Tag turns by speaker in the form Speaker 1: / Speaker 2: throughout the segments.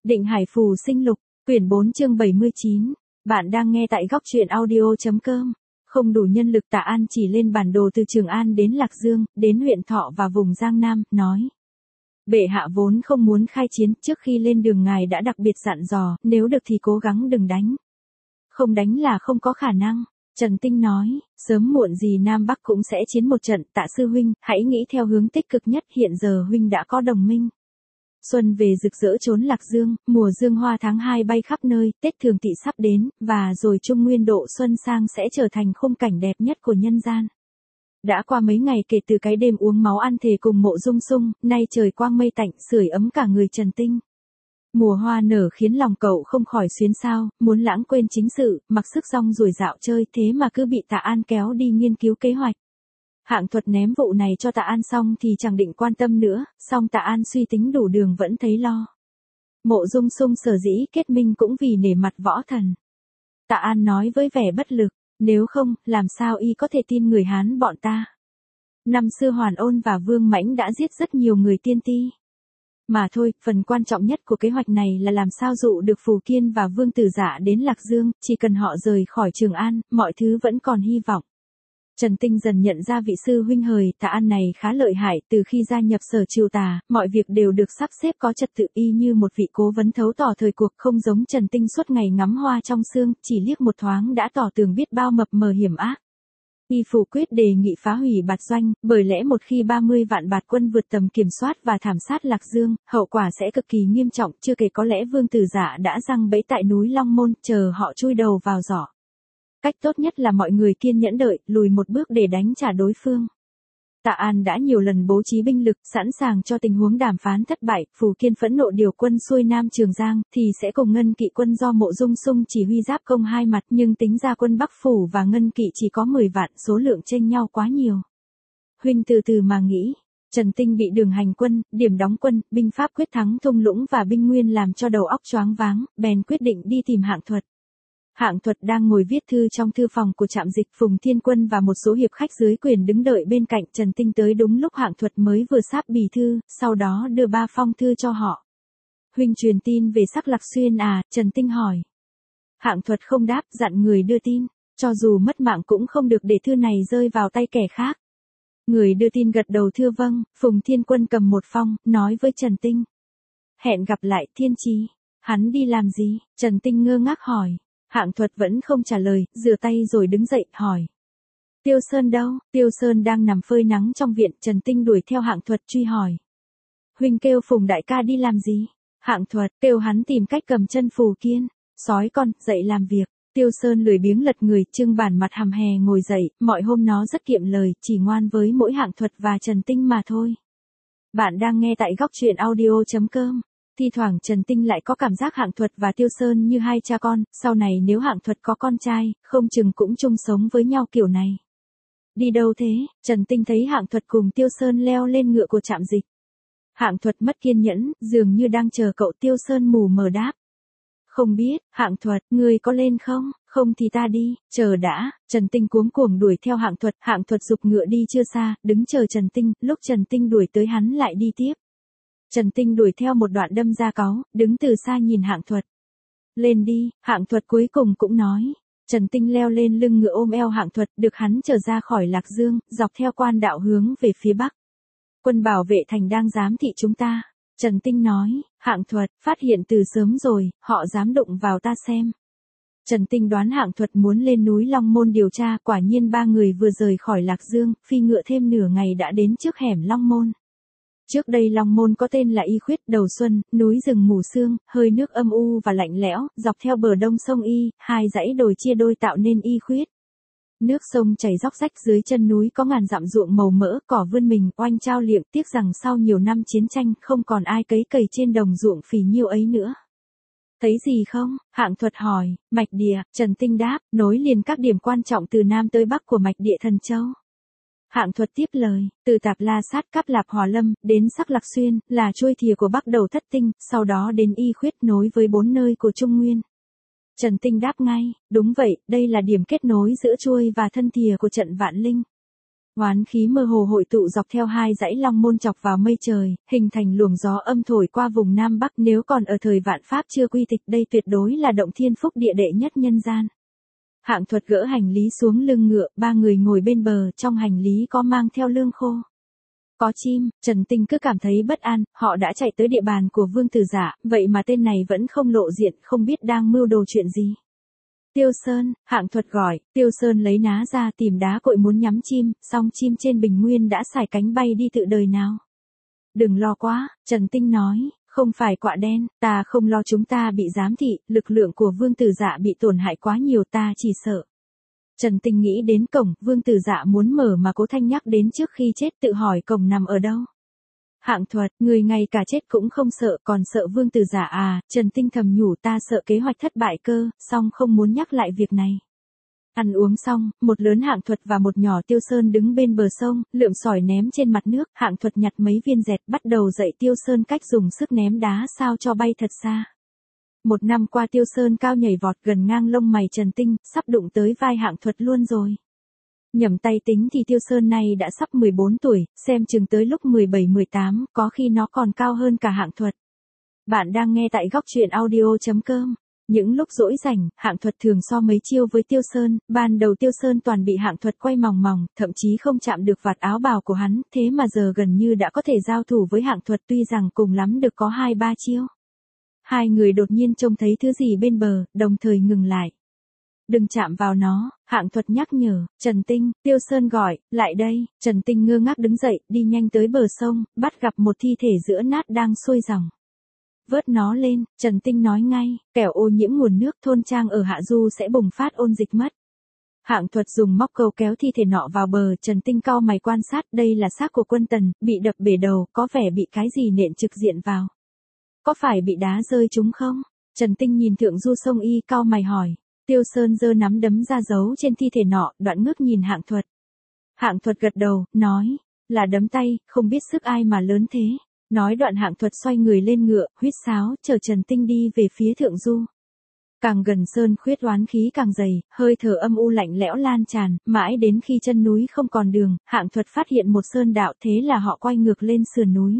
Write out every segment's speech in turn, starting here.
Speaker 1: Định Hải Phù Sinh Lục, quyển 4 chương 79. Bạn đang nghe tại góc truyện audio.com. Không đủ nhân lực, Tạ An chỉ lên bản đồ từ Trường An đến Lạc Dương, đến huyện Thọ và vùng Giang Nam, nói. Bệ hạ vốn không muốn khai chiến, trước khi lên đường ngài đã đặc biệt dặn dò, nếu được thì cố gắng đừng đánh. Không đánh là không có khả năng. Trần Tinh nói, sớm muộn gì Nam Bắc cũng sẽ chiến một trận, Tạ sư huynh, hãy nghĩ theo hướng tích cực nhất, hiện giờ huynh đã có đồng minh. Xuân về rực rỡ chốn Lạc Dương, mùa dương hoa tháng 2 bay khắp nơi, Tết Thường Tỵ sắp đến, và rồi Trung Nguyên độ xuân sang sẽ trở thành khung cảnh đẹp nhất của nhân gian. Đã qua mấy ngày kể từ cái đêm uống máu ăn thề cùng Mộ Dung Sung, nay trời quang mây tạnh, sưởi ấm cả người Trần Tinh. Mùa hoa nở khiến lòng cậu không khỏi xuyến xao, muốn lãng quên chính sự, mặc sức rong ruổi dạo chơi, thế mà cứ bị Tạ An kéo đi nghiên cứu kế hoạch. Hạng Thuật ném vụ này cho Tạ An xong thì chẳng định quan tâm nữa, song Tạ An suy tính đủ đường vẫn thấy lo. Mộ Dung Sung sở dĩ kết minh cũng vì nể mặt võ thần. Tạ An nói với vẻ bất lực, nếu không, làm sao y có thể tin người Hán bọn ta. Năm xưa Hoàn Ôn và Vương Mãnh đã giết rất nhiều người tiên ti. Mà thôi, phần quan trọng nhất của kế hoạch này là làm sao dụ được Phù Kiên và Vương Tử Dạ đến Lạc Dương, chỉ cần họ rời khỏi Trường An, mọi thứ vẫn còn hy vọng. Trần Tinh dần nhận ra vị sư huynh hời Tạ An này khá lợi hại, từ khi gia nhập Sở Trừ Tà, mọi việc đều được sắp xếp có trật tự, y như một vị cố vấn thấu tỏ thời cuộc, không giống Trần Tinh suốt ngày ngắm hoa trong sương, chỉ liếc một thoáng đã tỏ tường biết bao mập mờ hiểm ác. Y phủ quyết đề nghị phá hủy Bạt Doanh, bởi lẽ một khi 30 vạn Bạt quân vượt tầm kiểm soát và thảm sát Lạc Dương, hậu quả sẽ cực kỳ nghiêm trọng, chưa kể có lẽ Vương Tử Dạ đã giăng bẫy tại núi Long Môn, chờ họ chui đầu vào giỏ. Cách tốt nhất là mọi người kiên nhẫn đợi, lùi một bước để đánh trả đối phương. Tạ An đã nhiều lần bố trí binh lực, sẵn sàng cho tình huống đàm phán thất bại, Phù Kiên phẫn nộ điều quân xuôi Nam Trường Giang, thì sẽ cùng Ngân Kỵ quân do Mộ Dung Sung chỉ huy giáp công hai mặt, nhưng tính ra quân Bắc Phủ và Ngân Kỵ chỉ có 10 vạn, số lượng chênh nhau quá nhiều. Huynh từ từ mà nghĩ. Trần Tinh bị đường hành quân, điểm đóng quân, binh pháp quyết thắng thung lũng và binh nguyên làm cho đầu óc choáng váng, bèn quyết định đi tìm Hạng Thuật. Hạng Thuật đang ngồi viết thư trong thư phòng của trạm dịch, Phùng Thiên Quân và một số hiệp khách dưới quyền đứng đợi bên cạnh. Trần Tinh tới đúng lúc Hạng Thuật mới vừa sáp bì thư, sau đó đưa 3 phong thư cho họ. Huynh truyền tin về Sắc Lạc Xuyên à? Trần Tinh hỏi. Hạng Thuật không đáp, dặn người đưa tin, cho dù mất mạng cũng không được để thư này rơi vào tay kẻ khác. Người đưa tin gật đầu thưa vâng. Phùng Thiên Quân cầm một phong, nói với Trần Tinh. Hẹn gặp lại, Thiên Chí. Hắn đi làm gì? Trần Tinh ngơ ngác hỏi. Hạng Thuật vẫn không trả lời, rửa tay rồi đứng dậy, hỏi. Tiêu Sơn đâu? Tiêu Sơn đang nằm phơi nắng trong viện. Trần Tinh đuổi theo Hạng Thuật truy hỏi. Huynh kêu Phùng đại ca đi làm gì? Hạng Thuật, kêu hắn tìm cách cầm chân Phù Kiên. Sói con, dậy làm việc. Tiêu Sơn lười biếng lật người, trưng bản mặt hầm hè ngồi dậy, mọi hôm nó rất kiệm lời, chỉ ngoan với mỗi Hạng Thuật và Trần Tinh mà thôi. Bạn đang nghe tại góc truyện audio.com. Thi thoảng Trần Tinh lại có cảm giác Hạng Thuật và Tiêu Sơn như hai cha con, sau này nếu Hạng Thuật có con trai, không chừng cũng chung sống với nhau kiểu này. Đi đâu thế? Trần Tinh thấy Hạng Thuật cùng Tiêu Sơn leo lên ngựa của trạm dịch. Hạng Thuật mất kiên nhẫn, dường như đang chờ cậu. Tiêu Sơn mù mờ đáp. Không biết. Hạng Thuật, ngươi có lên không? Không thì ta đi. Chờ đã. Trần Tinh cuống cuồng đuổi theo Hạng Thuật. Hạng Thuật giục ngựa đi chưa xa, đứng chờ Trần Tinh, lúc Trần Tinh đuổi tới hắn lại đi tiếp. Trần Tinh đuổi theo một đoạn đâm ra cáu, đứng từ xa nhìn Hạng Thuật. Lên đi. Hạng Thuật cuối cùng cũng nói. Trần Tinh leo lên lưng ngựa ôm eo Hạng Thuật, được hắn trở ra khỏi Lạc Dương, dọc theo quan đạo hướng về phía bắc. Quân bảo vệ thành đang giám thị chúng ta. Trần Tinh nói. Hạng Thuật, phát hiện từ sớm rồi, họ dám đụng vào ta xem. Trần Tinh đoán Hạng Thuật muốn lên núi Long Môn điều tra, quả nhiên 3 người vừa rời khỏi Lạc Dương, phi ngựa thêm nửa ngày đã đến trước hẻm Long Môn. Trước đây Long Môn có tên là Y Khuyết. Đầu xuân, núi rừng mù sương, hơi nước âm u và lạnh lẽo, dọc theo bờ đông sông Y, hai dãy đồi chia đôi tạo nên Y Khuyết. Nước sông chảy róc rách, dưới chân núi có ngàn dặm ruộng màu mỡ, cỏ vươn mình, oanh trao liệng, tiếc rằng sau nhiều năm chiến tranh, không còn ai cấy cày trên đồng ruộng phì nhiêu ấy nữa. Thấy gì không? Hạng Thuật hỏi. Mạch địa. Trần Tinh đáp, nối liền các điểm quan trọng từ Nam tới Bắc của mạch địa Thần Châu. Hạng Thuật tiếp lời, từ Tạp La Sát Cáp Lạp Hòa Lâm, đến Sắc Lạc Xuyên, là chuôi thìa của Bắc đầu Thất Tinh, sau đó đến Y Khuyết nối với 4 nơi của Trung Nguyên. Trần Tinh đáp ngay, đúng vậy, đây là điểm kết nối giữa chuôi và thân thìa của trận Vạn Linh. Oán khí mơ hồ hội tụ dọc theo hai dãy long môn chọc vào mây trời, hình thành luồng gió âm thổi qua vùng Nam Bắc. Nếu còn ở thời vạn pháp chưa quy tịch, đây tuyệt đối là động thiên phúc địa đệ nhất nhân gian. Hạng Thuật gỡ hành lý xuống lưng ngựa, ba người ngồi bên bờ, trong hành lý có mang theo lương khô. Có chim, Trần Tinh cứ cảm thấy bất an, họ đã chạy tới địa bàn của Vương Tử Dạ, vậy mà tên này vẫn không lộ diện, không biết đang mưu đồ chuyện gì. Tiêu Sơn, Hạng Thuật gọi, Tiêu Sơn lấy ná ra tìm đá cội muốn nhắm chim, song chim trên bình nguyên đã xải cánh bay đi tự đời nào. Đừng lo quá, Trần Tinh nói, không phải quạ đen, ta không lo chúng ta bị giám thị, lực lượng của Vương Tử Dạ bị tổn hại quá nhiều, ta chỉ sợ. Trần Tinh nghĩ đến cổng, Vương Tử Dạ muốn mở mà Cố Thanh nhắc đến trước khi chết, tự hỏi cổng nằm ở đâu. Hạng Thuật, người ngay cả chết cũng không sợ, còn sợ Vương Tử Dạ à? Trần Tinh thầm nhủ, ta sợ kế hoạch thất bại cơ, song không muốn nhắc lại việc này. Ăn uống xong, một lớn Hạng Thuật và một nhỏ Tiêu Sơn đứng bên bờ sông, lượm sỏi ném trên mặt nước. Hạng Thuật nhặt mấy viên dẹt, bắt đầu dạy Tiêu Sơn cách dùng sức ném đá sao cho bay thật xa. Một năm qua Tiêu Sơn cao nhảy vọt gần ngang lông mày Trần Tinh, sắp đụng tới vai Hạng Thuật luôn rồi. Nhầm tay tính thì Tiêu Sơn này đã sắp 14 tuổi, xem chừng tới lúc 17-18, có khi nó còn cao hơn cả Hạng Thuật. Bạn đang nghe tại góc truyện audio.com. Những lúc rỗi rảnh, Hạng Thuật thường so mấy chiêu với Tiêu Sơn, ban đầu Tiêu Sơn toàn bị Hạng Thuật quay mòng mòng, thậm chí không chạm được vạt áo bào của hắn, thế mà giờ gần như đã có thể giao thủ với Hạng Thuật, tuy rằng cùng lắm được có 2-3 chiêu. Hai người đột nhiên trông thấy thứ gì bên bờ, đồng thời ngừng lại. Đừng chạm vào nó, Hạng Thuật nhắc nhở. Trần Tinh, Tiêu Sơn gọi, lại đây. Trần Tinh ngơ ngác đứng dậy, đi nhanh tới bờ sông, bắt gặp một thi thể giữa nát đang xuôi dòng. Vớt nó lên, Trần Tinh nói ngay, kẻo ô nhiễm nguồn nước thôn trang ở Hạ Du sẽ bùng phát ôn dịch mất. Hạng Thuật dùng móc câu kéo thi thể nọ vào bờ, Trần Tinh cau mày quan sát, đây là xác của quân Tần, bị đập bể đầu, có vẻ bị cái gì nện trực diện vào. Có phải bị đá rơi trúng không? Trần Tinh nhìn Thượng Du Sông Y, cau mày hỏi. Tiêu Sơn giơ nắm đấm ra giấu trên thi thể nọ, đoạn ngước nhìn Hạng Thuật. Hạng Thuật gật đầu, nói, là đấm tay, không biết sức ai mà lớn thế. Nói đoạn Hạng Thuật xoay người lên ngựa, huýt sáo, chờ Trần Tinh đi về phía Thượng Du. Càng gần sơn khuyết oán khí càng dày, hơi thở âm u lạnh lẽo lan tràn, mãi đến khi chân núi không còn đường, Hạng Thuật phát hiện một sơn đạo, thế là họ quay ngược lên sườn núi.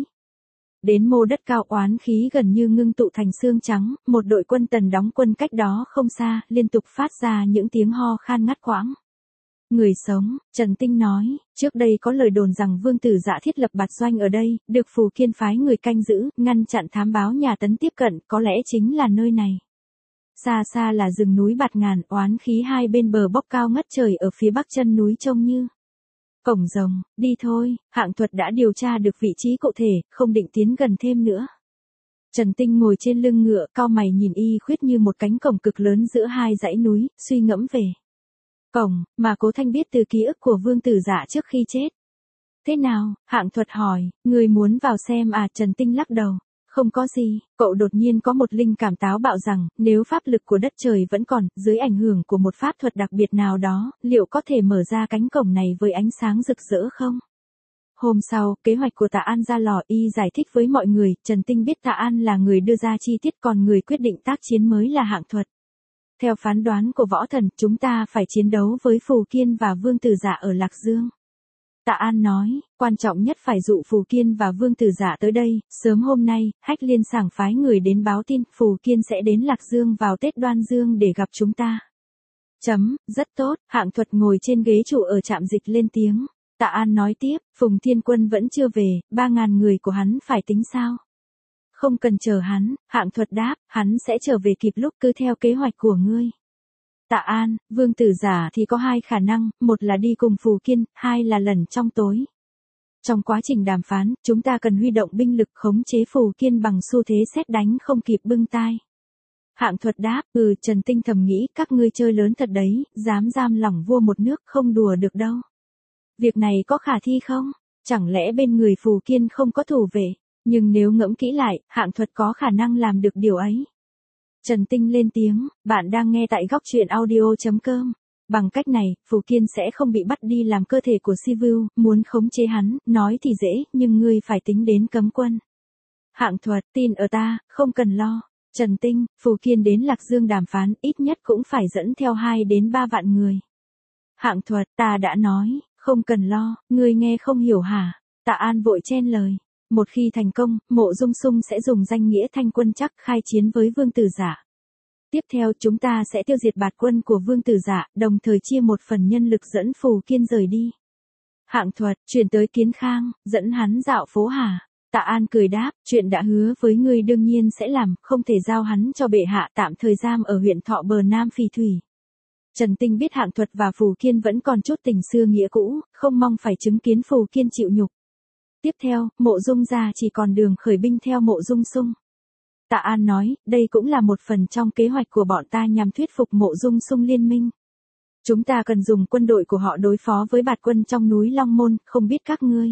Speaker 1: Đến mô đất cao, oán khí gần như ngưng tụ thành xương trắng, một đội quân Tần đóng quân cách đó không xa, liên tục phát ra những tiếng ho khan ngắt quãng. Người sống, Trần Tinh nói, trước đây có lời đồn rằng Vương Tử Dạ thiết lập bạt doanh ở đây, được Phù Kiên phái người canh giữ, ngăn chặn thám báo nhà Tấn tiếp cận, có lẽ chính là nơi này. Xa xa là rừng núi bạt ngàn, oán khí hai bên bờ bốc cao ngất trời, ở phía bắc chân núi trông như cổng rồng. Đi thôi, Hạng Thuật đã điều tra được vị trí cụ thể, không định tiến gần thêm nữa. Trần Tinh ngồi trên lưng ngựa, cau mày nhìn y khuyết như một cánh cổng cực lớn giữa hai dãy núi, suy ngẫm về cổng mà Cố Thanh biết từ ký ức của Vương Tử Dạ trước khi chết. Thế nào? Hạng Thuật hỏi, người muốn vào xem à? Trần Tinh lắc đầu. Không có gì, cậu đột nhiên có một linh cảm táo bạo rằng, nếu pháp lực của đất trời vẫn còn, dưới ảnh hưởng của một pháp thuật đặc biệt nào đó, liệu có thể mở ra cánh cổng này với ánh sáng rực rỡ không? Hôm sau, kế hoạch của Tạ An ra lò, y giải thích với mọi người, Trần Tinh biết Tạ An là người đưa ra chi tiết, còn người quyết định tác chiến mới là Hạng Thuật. Theo phán đoán của võ thần, chúng ta phải chiến đấu với Phù Kiên và Vương Tử Dạ ở Lạc Dương. Tạ An nói, quan trọng nhất phải dụ Phù Kiên và Vương Tử Dạ tới đây. Sớm hôm nay, Hách Liên sảng phái người đến báo tin, Phù Kiên sẽ đến Lạc Dương vào Tết Đoan Dương để gặp chúng ta. Rất tốt. Hạng Thuật ngồi trên ghế trụ ở trạm dịch lên tiếng. Tạ An nói tiếp, Phùng Thiên Quân vẫn chưa về, 3.000 người của hắn phải tính sao? Không cần chờ hắn, Hạng Thuật đáp, hắn sẽ trở về kịp lúc, cứ theo kế hoạch của ngươi. Tạ An, Vương Tử Dạ thì có hai khả năng, một là đi cùng Phù Kiên, hai là lẩn trong tối. Trong quá trình đàm phán, chúng ta cần huy động binh lực khống chế Phù Kiên bằng xu thế sét đánh không kịp bưng tai. Hạng Thuật đáp, Trần Tinh thầm nghĩ, các ngươi chơi lớn thật đấy, dám giam lỏng vua một nước, không đùa được đâu. Việc này có khả thi không? Chẳng lẽ bên người Phù Kiên không có thủ vệ? Nhưng nếu ngẫm kỹ lại, Hạng Thuật có khả năng làm được điều ấy. Trần Tinh lên tiếng, bạn đang nghe tại góc truyện audio.com. Bằng cách này, Phù Kiên sẽ không bị bắt đi làm cơ thể của Sivu, muốn khống chế hắn, nói thì dễ, nhưng ngươi phải tính đến cấm quân. Hạng Thuật, tin ở ta, không cần lo. Trần Tinh, Phù Kiên đến Lạc Dương đàm phán, ít nhất cũng phải dẫn theo 2 đến 3 vạn người. Hạng Thuật, ta đã nói, Không cần lo, ngươi nghe không hiểu hả? Tạ An vội chen lời. Một khi thành công, Mộ Dung Sung sẽ dùng danh nghĩa Thanh Quân Chắc khai chiến với Vương Tử Dạ. Tiếp theo chúng ta sẽ tiêu diệt bạt quân của Vương Tử Dạ, đồng thời chia một phần nhân lực dẫn Phù Kiên rời đi. Hạng Thuật, chuyển tới Kiến Khang, dẫn hắn dạo phố hả? Tạ An cười đáp, chuyện đã hứa với ngươi đương nhiên sẽ làm, không thể giao hắn cho bệ hạ tạm thời giam ở huyện Thọ bờ Nam Phì Thủy. Trần Tinh biết Hạng Thuật và Phù Kiên vẫn còn chút tình xưa nghĩa cũ, không mong phải chứng kiến Phù Kiên chịu nhục. Tiếp theo, Mộ Dung gia chỉ còn đường khởi binh theo Mộ Dung Sung. Tạ An nói, đây cũng là một phần trong kế hoạch của bọn ta nhằm thuyết phục Mộ Dung Sung liên minh. Chúng ta cần dùng quân đội của họ đối phó với bạt quân trong núi Long Môn, không biết các ngươi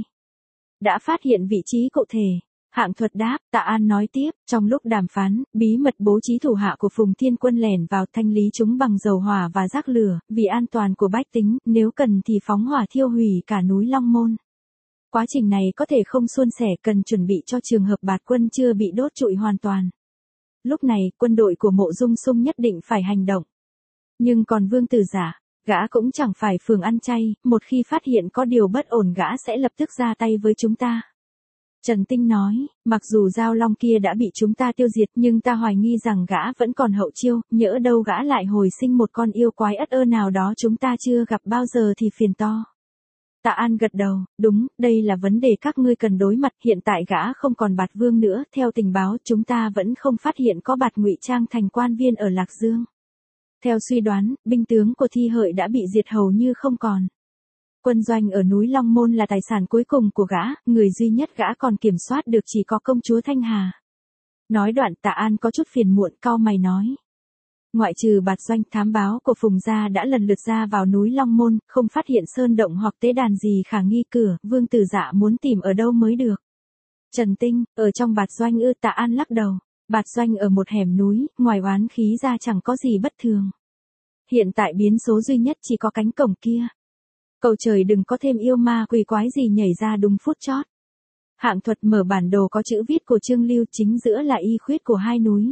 Speaker 1: đã phát hiện vị trí cụ thể. Hạng Thuật đáp, Tạ An nói tiếp, trong lúc đàm phán, bí mật bố trí thủ hạ của Phùng Thiên Quân lẻn vào thanh lý chúng bằng dầu hỏa và rác lửa, vì an toàn của bách tính, nếu cần thì phóng hỏa thiêu hủy cả núi Long Môn. Quá trình này có thể không suôn sẻ, cần chuẩn bị cho trường hợp bạt quân chưa bị đốt trụi hoàn toàn. Lúc này, quân đội của Mộ Dung Sung nhất định phải hành động. Nhưng còn Vương Tử Dạ, gã cũng chẳng phải phường ăn chay, một khi phát hiện có điều bất ổn gã sẽ lập tức ra tay với chúng ta. Trần Tinh nói, mặc dù Giao Long kia đã bị chúng ta tiêu diệt nhưng ta hoài nghi rằng gã vẫn còn hậu chiêu, nhỡ đâu gã lại hồi sinh một con yêu quái ất ơ nào đó chúng ta chưa gặp bao giờ thì phiền to. Tạ An gật đầu, đúng, đây là vấn đề các ngươi cần đối mặt, hiện tại gã không còn bạt vương nữa, theo tình báo chúng ta vẫn không phát hiện có bạt ngụy trang thành quan viên ở Lạc Dương. Theo suy đoán, binh tướng của Thi Hợi đã bị diệt hầu như không còn. Quân doanh ở núi Long Môn là tài sản cuối cùng của gã, người duy nhất gã còn kiểm soát được chỉ có công chúa Thanh Hà. Nói đoạn Tạ An có chút phiền muộn, cau mày nói. Ngoại trừ bạt doanh, thám báo của Phùng gia đã lần lượt ra vào núi Long Môn, không phát hiện sơn động hoặc tế đàn gì khả nghi cửa, Vương Tử Dạ muốn tìm ở đâu mới được. Trần Tinh, ở trong bạt doanh ư? Tạ An lắc đầu. Bạt doanh ở một hẻm núi, ngoài oán khí ra chẳng có gì bất thường. Hiện tại biến số duy nhất chỉ có cánh cổng kia. Cầu trời đừng có thêm yêu ma quỷ quái gì nhảy ra đúng phút chót. Hạng Thuật mở bản đồ có chữ viết của Trương Lưu, chính giữa là y khuyết của hai núi.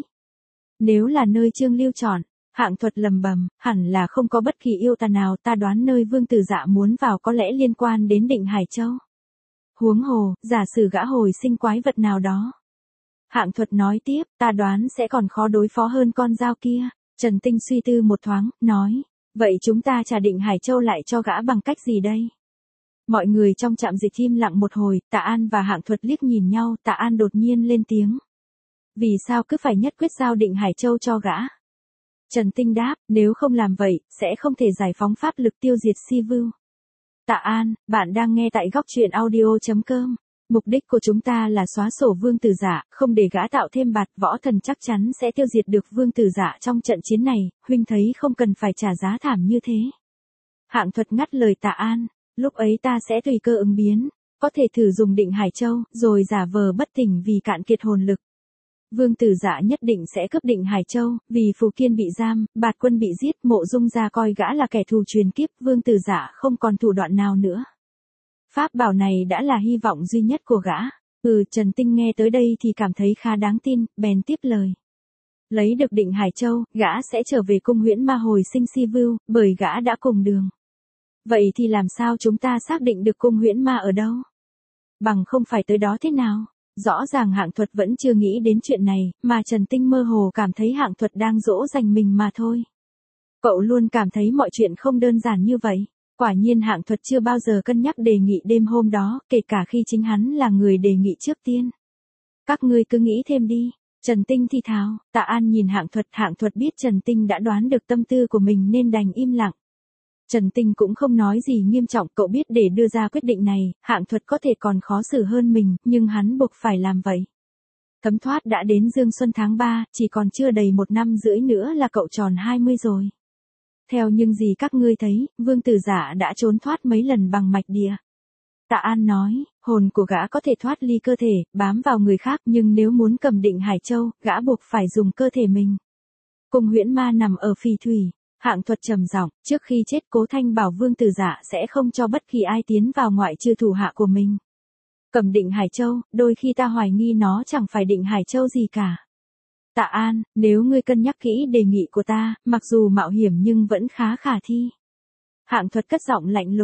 Speaker 1: Nếu là nơi Trương Lưu chọn, Hạng Thuật lầm bầm, hẳn là không có bất kỳ yêu tà nào, ta đoán nơi Vương Tử Dạ muốn vào có lẽ liên quan đến Định Hải Châu. Huống hồ, giả sử gã hồi sinh quái vật nào đó. Hạng Thuật nói tiếp, ta đoán sẽ còn khó đối phó hơn con dao kia. Trần Tinh suy tư một thoáng, nói, vậy chúng ta trả Định Hải Châu lại cho gã bằng cách gì đây? Mọi người trong trạm dịch im lặng một hồi, Tạ An và Hạng Thuật liếc nhìn nhau, Tạ An đột nhiên lên tiếng. Vì sao cứ phải nhất quyết giao Định Hải Châu cho gã? Trần Tinh đáp, nếu không làm vậy, sẽ không thể giải phóng pháp lực tiêu diệt Si Vưu. Tạ An, bạn đang nghe tại góc truyện audio.com. Mục đích của chúng ta là xóa sổ Vương Tử Dạ, không để gã tạo thêm bạt, võ thần chắc chắn sẽ tiêu diệt được Vương Tử Dạ trong trận chiến này, huynh thấy không cần phải trả giá thảm như thế. Hạng Thuật ngắt lời Tạ An, lúc ấy ta sẽ tùy cơ ứng biến, có thể thử dùng Định Hải Châu, rồi giả vờ bất tỉnh vì cạn kiệt hồn lực. Vương Tử Dạ nhất định sẽ cướp Định Hải Châu, vì Phù Kiên bị giam, bạt quân bị giết, Mộ Dung gia coi gã là kẻ thù truyền kiếp, Vương Tử Dạ không còn thủ đoạn nào nữa. Pháp bảo này đã là hy vọng duy nhất của gã. Trần Tinh nghe tới đây thì cảm thấy khá đáng tin, bèn tiếp lời. Lấy được Định Hải Châu, gã sẽ trở về cung Huyễn Ma hồi sinh Si Vưu, bởi gã đã cùng đường. Vậy thì làm sao chúng ta xác định được cung Huyễn Ma ở đâu? Bằng không phải tới đó thế nào? Rõ ràng Hạng Thuật vẫn chưa nghĩ đến chuyện này, mà Trần Tinh mơ hồ cảm thấy Hạng Thuật đang dỗ dành mình mà thôi. Cậu luôn cảm thấy mọi chuyện không đơn giản như vậy. Quả nhiên Hạng Thuật chưa bao giờ cân nhắc đề nghị đêm hôm đó, kể cả khi chính hắn là người đề nghị trước tiên. Các ngươi cứ nghĩ thêm đi. Trần Tinh thì thào. Tạ An nhìn Hạng Thuật biết Trần Tinh đã đoán được tâm tư của mình nên đành im lặng. Trần Tinh cũng không nói gì nghiêm trọng, cậu biết để đưa ra quyết định này, Hạng Thuật có thể còn khó xử hơn mình, nhưng hắn buộc phải làm vậy. Thấm thoát đã đến Dương Xuân tháng 3, chỉ còn chưa đầy 1 năm rưỡi nữa là cậu tròn 20 rồi. Theo những gì các ngươi thấy, Vương Tử Dạ đã trốn thoát mấy lần bằng mạch địa. Tạ An nói, hồn của gã có thể thoát ly cơ thể, bám vào người khác, nhưng nếu muốn cầm Định Hải Châu, gã buộc phải dùng cơ thể mình. Cung Huyễn Ma nằm ở Phì Thủy. Hạng Thuật trầm giọng, trước khi chết Cố Thanh bảo Vương Tử Dạ sẽ không cho bất kỳ ai tiến vào ngoại trừ thủ hạ của mình. Cầm Định Hải Châu, đôi khi ta hoài nghi nó chẳng phải Định Hải Châu gì cả. Tạ An, nếu ngươi cân nhắc kỹ đề nghị của ta, mặc dù mạo hiểm nhưng vẫn khá khả thi. Hạng Thuật cất giọng lạnh lùng.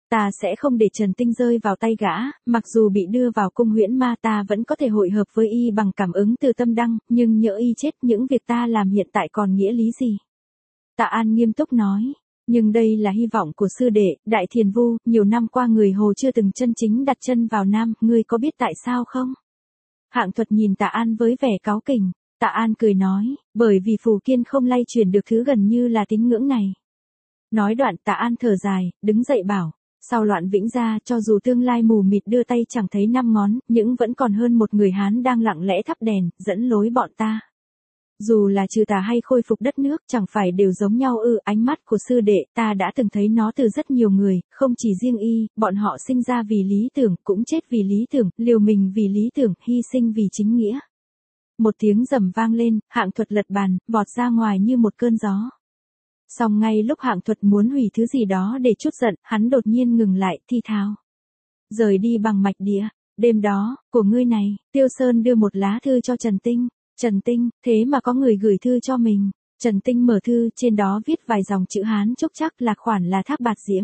Speaker 1: Ta sẽ không để Trần Tinh rơi vào tay gã, mặc dù bị đưa vào cung huyễn ma ta vẫn có thể hội hợp với y bằng cảm ứng từ tâm đăng, nhưng nhỡ y chết những việc ta làm hiện tại còn nghĩa lý gì? Tạ An nghiêm túc nói. Nhưng đây là hy vọng của sư đệ, Đại Thiền Vu, nhiều năm qua người Hồ chưa từng chân chính đặt chân vào Nam, ngươi có biết tại sao không? Hạng Thuật nhìn Tạ An với vẻ cáu kỉnh. Tạ An cười nói, bởi vì Phù Kiên không lay truyền được thứ gần như là tín ngưỡng này. Nói đoạn Tạ An thở dài, đứng dậy bảo, sau loạn Vĩnh Gia cho dù tương lai mù mịt đưa tay chẳng thấy năm ngón, nhưng vẫn còn hơn một người Hán đang lặng lẽ thắp đèn, dẫn lối bọn ta. Dù là trừ tà hay khôi phục đất nước chẳng phải đều giống nhau ư? Ánh mắt của sư đệ ta đã từng thấy nó từ rất nhiều người, không chỉ riêng y, bọn họ sinh ra vì lý tưởng, cũng chết vì lý tưởng, liều mình vì lý tưởng, hy sinh vì chính nghĩa. Một tiếng rầm vang lên, Hạng Thuật lật bàn, vọt ra ngoài như một cơn gió. Song ngay lúc Hạng Thuật muốn hủy thứ gì đó để trút giận, hắn đột nhiên ngừng lại, thi thào. Rời đi bằng mạch địa, đêm đó, của ngươi này, Tiêu Sơn đưa một lá thư cho Trần Tinh. Trần Tinh, thế mà có người gửi thư cho mình. Trần Tinh mở thư, trên đó viết vài dòng chữ Hán chúc chắc là khoản là Thác Bạt Diễm.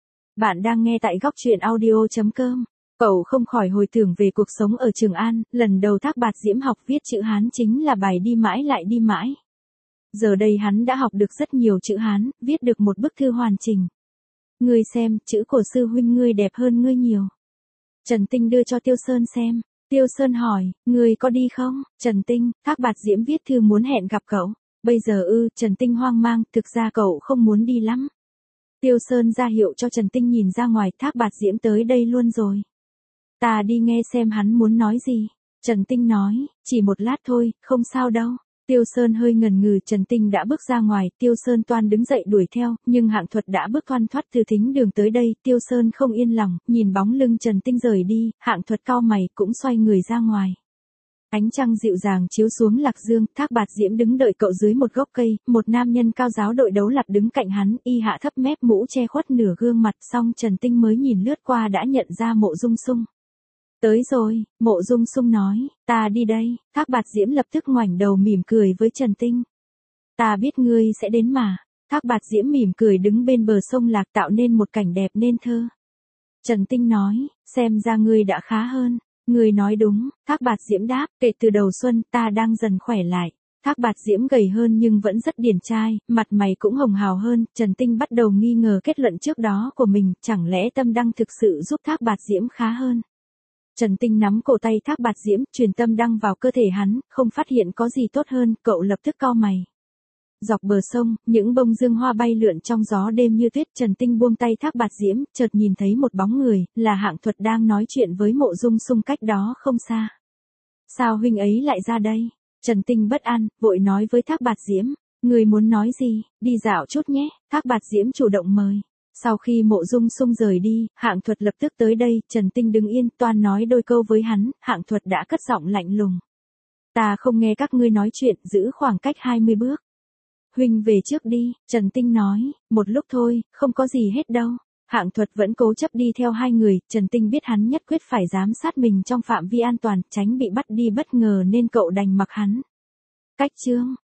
Speaker 1: Bạn đang nghe tại góc truyện audio.com. Cậu không khỏi hồi tưởng về cuộc sống ở Trường An, lần đầu Thác Bạt Diễm học viết chữ Hán chính là bài đi mãi lại đi mãi. Giờ đây hắn đã học được rất nhiều chữ Hán, viết được một bức thư hoàn chỉnh. Ngươi xem, chữ của sư huynh ngươi đẹp hơn ngươi nhiều. Trần Tinh đưa cho Tiêu Sơn xem. Tiêu Sơn hỏi, ngươi có đi không? Trần Tinh, Thác Bạt Diễm viết thư muốn hẹn gặp cậu. Bây giờ Trần Tinh hoang mang, thực ra cậu không muốn đi lắm. Tiêu Sơn ra hiệu cho Trần Tinh nhìn ra ngoài, Thác Bạt Diễm tới đây luôn rồi. Ta đi nghe xem hắn muốn nói gì. Trần Tinh nói, chỉ một lát thôi, không sao đâu. Tiêu Sơn hơi ngần ngừ, Trần Tinh đã bước ra ngoài, Tiêu Sơn toan đứng dậy đuổi theo, nhưng Hạng Thuật đã bước thoăn thoắt từ thính đường tới đây, Tiêu Sơn không yên lòng, nhìn bóng lưng Trần Tinh rời đi, Hạng Thuật cau mày, cũng xoay người ra ngoài. Ánh trăng dịu dàng chiếu xuống Lạc Dương, Thác Bạt Diễm đứng đợi cậu dưới một gốc cây, một nam nhân cao giáo đội đấu lạp đứng cạnh hắn, y hạ thấp mép mũ che khuất nửa gương mặt, xong Trần Tinh mới nhìn lướt qua đã nhận ra Mộ Dung Sung. Tới rồi, Mộ Dung Sung nói, ta đi đây. Thác Bạt Diễm lập tức ngoảnh đầu mỉm cười với Trần Tinh. Ta biết ngươi sẽ đến mà. Thác Bạt Diễm mỉm cười đứng bên bờ sông Lạc tạo nên một cảnh đẹp nên thơ. Trần Tinh nói, xem ra ngươi đã khá hơn. Ngươi nói đúng, Thác Bạt Diễm đáp, kể từ đầu xuân ta đang dần khỏe lại. Thác Bạt Diễm gầy hơn nhưng vẫn rất điển trai, mặt mày cũng hồng hào hơn, Trần Tinh bắt đầu nghi ngờ kết luận trước đó của mình, chẳng lẽ tâm đăng thực sự giúp Thác Bạt Diễm khá hơn. Trần Tinh nắm cổ tay Thác Bạt Diễm, truyền tâm đăng vào cơ thể hắn, không phát hiện có gì tốt hơn, cậu lập tức cau mày. Dọc bờ sông, những bông dương hoa bay lượn trong gió đêm như tuyết, Trần Tinh buông tay Thác Bạt Diễm, chợt nhìn thấy một bóng người, là Hạng Thuật đang nói chuyện với Mộ Dung Sung cách đó không xa. Sao huynh ấy lại ra đây? Trần Tinh bất an, vội nói với Thác Bạt Diễm, người muốn nói gì, đi dạo chút nhé, Thác Bạt Diễm chủ động mời. Sau khi Mộ Dung Sung rời đi, Hạng Thuật lập tức tới đây, Trần Tinh đứng yên, toan nói đôi câu với hắn, Hạng Thuật đã cất giọng lạnh lùng. Ta không nghe các ngươi nói chuyện, giữ khoảng cách 20 bước. Huynh về trước đi, Trần Tinh nói, một lúc thôi, không có gì hết đâu. Hạng Thuật vẫn cố chấp đi theo hai người, Trần Tinh biết hắn nhất quyết phải giám sát mình trong phạm vi an toàn, tránh bị bắt đi bất ngờ nên cậu đành mặc hắn. Cách chương